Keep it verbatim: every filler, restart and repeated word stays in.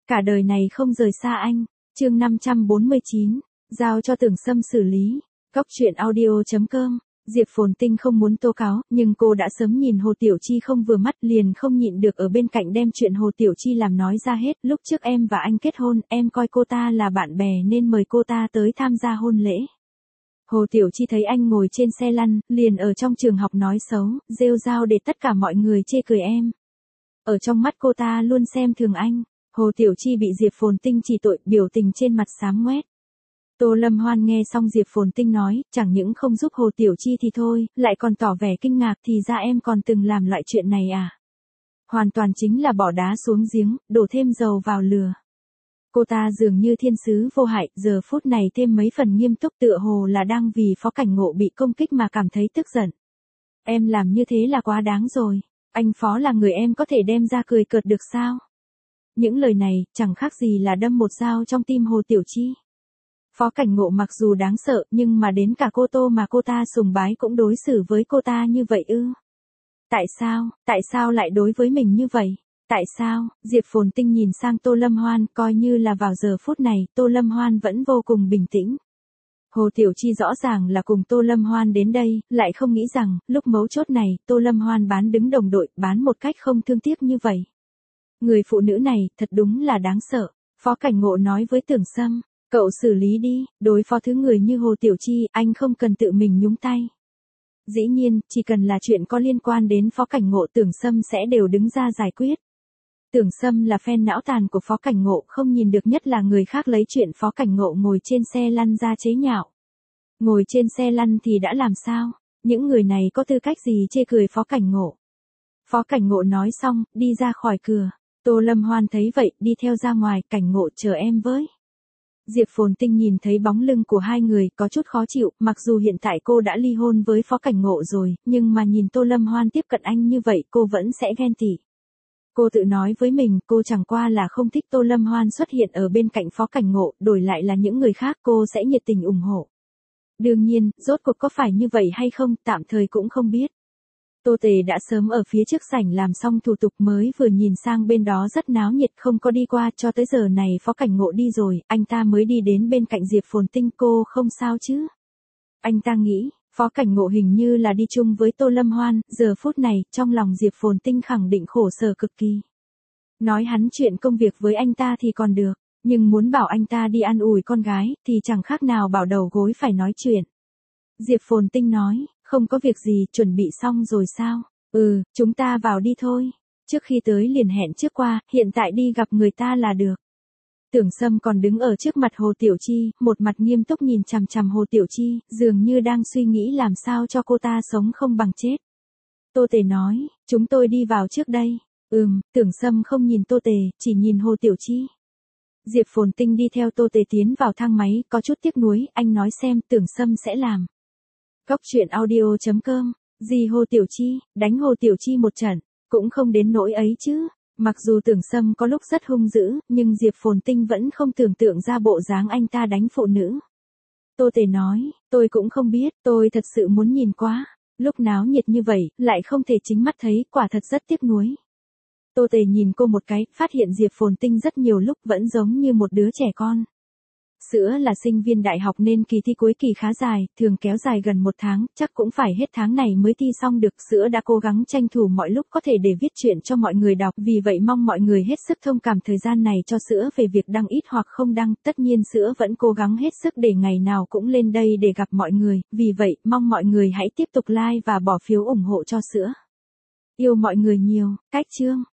Cả đời này không rời xa anh. Chương năm trăm bốn mươi chín, giao cho Tưởng Sâm xử lý. Góc truyện audio chấm com. Diệp Phồn Tinh không muốn tố cáo, nhưng cô đã sớm nhìn Hồ Tiểu Chi không vừa mắt, liền không nhịn được ở bên cạnh đem chuyện Hồ Tiểu Chi làm nói ra hết. Lúc trước em và anh kết hôn, em coi cô ta là bạn bè nên mời cô ta tới tham gia hôn lễ. Hồ Tiểu Chi thấy anh ngồi trên xe lăn, liền ở trong trường học nói xấu, rêu rao để tất cả mọi người chê cười em. Ở trong mắt cô ta luôn xem thường anh. Hồ Tiểu Chi bị Diệp Phồn Tinh chỉ tội, biểu tình trên mặt xám ngoét. Tô Lâm Hoan nghe xong Diệp Phồn Tinh nói, chẳng những không giúp Hồ Tiểu Chi thì thôi, lại còn tỏ vẻ kinh ngạc, thì ra em còn từng làm loại chuyện này à? Hoàn toàn chính là bỏ đá xuống giếng, đổ thêm dầu vào lửa. Cô ta dường như thiên sứ vô hại, giờ phút này thêm mấy phần nghiêm túc, tựa hồ là đang vì Phó Cảnh Ngộ bị công kích mà cảm thấy tức giận. Em làm như thế là quá đáng rồi. Anh Phó là người em có thể đem ra cười cợt được sao? Những lời này, chẳng khác gì là đâm một dao trong tim Hồ Tiểu Chi. Phó Cảnh Ngộ mặc dù đáng sợ, nhưng mà đến cả cô Tô mà cô ta sùng bái cũng đối xử với cô ta như vậy ư? Tại sao, tại sao lại đối với mình như vậy? Tại sao? Diệp Phồn Tinh nhìn sang Tô Lâm Hoan, coi như là vào giờ phút này, Tô Lâm Hoan vẫn vô cùng bình tĩnh. Hồ Tiểu Chi rõ ràng là cùng Tô Lâm Hoan đến đây, lại không nghĩ rằng, lúc mấu chốt này, Tô Lâm Hoan bán đứng đồng đội, bán một cách không thương tiếc như vậy. Người phụ nữ này, thật đúng là đáng sợ. Phó Cảnh Ngộ nói với Tưởng Sâm, cậu xử lý đi, đối phó thứ người như Hồ Tiểu Chi, anh không cần tự mình nhúng tay. Dĩ nhiên, chỉ cần là chuyện có liên quan đến Phó Cảnh Ngộ, Tưởng Sâm sẽ đều đứng ra giải quyết. Tưởng Sâm là fan não tàn của Phó Cảnh Ngộ, không nhìn được nhất là người khác lấy chuyện Phó Cảnh Ngộ ngồi trên xe lăn ra chế nhạo. Ngồi trên xe lăn thì đã làm sao? Những người này có tư cách gì chê cười Phó Cảnh Ngộ? Phó Cảnh Ngộ nói xong, đi ra khỏi cửa. Tô Lâm Hoan thấy vậy, đi theo ra ngoài, Cảnh Ngộ chờ em với. Diệp Phồn Tinh nhìn thấy bóng lưng của hai người, có chút khó chịu, mặc dù hiện tại cô đã ly hôn với Phó Cảnh Ngộ rồi, nhưng mà nhìn Tô Lâm Hoan tiếp cận anh như vậy, cô vẫn sẽ ghen tị. Cô tự nói với mình, cô chẳng qua là không thích Tô Lâm Hoan xuất hiện ở bên cạnh Phó Cảnh Ngộ, đổi lại là những người khác cô sẽ nhiệt tình ủng hộ. Đương nhiên, rốt cuộc có phải như vậy hay không, tạm thời cũng không biết. Tô Tề đã sớm ở phía trước sảnh làm xong thủ tục, mới vừa nhìn sang bên đó rất náo nhiệt, không có đi qua, cho tới giờ này Phó Cảnh Ngộ đi rồi, anh ta mới đi đến bên cạnh Diệp Phồn Tinh. Cô không sao chứ? Anh ta nghĩ, Phó Cảnh Ngộ hình như là đi chung với Tô Lâm Hoan, giờ phút này, trong lòng Diệp Phồn Tinh khẳng định khổ sở cực kỳ. Nói hắn chuyện công việc với anh ta thì còn được, nhưng muốn bảo anh ta đi an ủi con gái, thì chẳng khác nào bảo đầu gối phải nói chuyện. Diệp Phồn Tinh nói, không có việc gì, chuẩn bị xong rồi sao? Ừ, chúng ta vào đi thôi. Trước khi tới liền hẹn trước qua, hiện tại đi gặp người ta là được. Tưởng Sâm còn đứng ở trước mặt Hồ Tiểu Chi, một mặt nghiêm túc nhìn chằm chằm Hồ Tiểu Chi, dường như đang suy nghĩ làm sao cho cô ta sống không bằng chết. Tô Tề nói, chúng tôi đi vào trước đây. Ừm, Tưởng Sâm không nhìn Tô Tề, chỉ nhìn Hồ Tiểu Chi. Diệp Phồn Tinh đi theo Tô Tề tiến vào thang máy, có chút tiếc nuối, anh nói xem, Tưởng Sâm sẽ làm. Góc truyện audio chấm com. Gì Hồ Tiểu Chi, đánh Hồ Tiểu Chi một trận, cũng không đến nỗi ấy chứ. Mặc dù Tưởng Sâm có lúc rất hung dữ, nhưng Diệp Phồn Tinh vẫn không tưởng tượng ra bộ dáng anh ta đánh phụ nữ. Tô Tề nói, tôi cũng không biết, tôi thật sự muốn nhìn quá. Lúc náo nhiệt như vậy, lại không thể chính mắt thấy, quả thật rất tiếc nuối. Tô Tề nhìn cô một cái, phát hiện Diệp Phồn Tinh rất nhiều lúc vẫn giống như một đứa trẻ con. Sữa là sinh viên đại học nên kỳ thi cuối kỳ khá dài, thường kéo dài gần một tháng, chắc cũng phải hết tháng này mới thi xong được. Sữa đã cố gắng tranh thủ mọi lúc có thể để viết chuyện cho mọi người đọc, vì vậy mong mọi người hết sức thông cảm thời gian này cho Sữa về việc đăng ít hoặc không đăng. Tất nhiên Sữa vẫn cố gắng hết sức để ngày nào cũng lên đây để gặp mọi người, vì vậy mong mọi người hãy tiếp tục like và bỏ phiếu ủng hộ cho Sữa. Yêu mọi người nhiều. Cách chương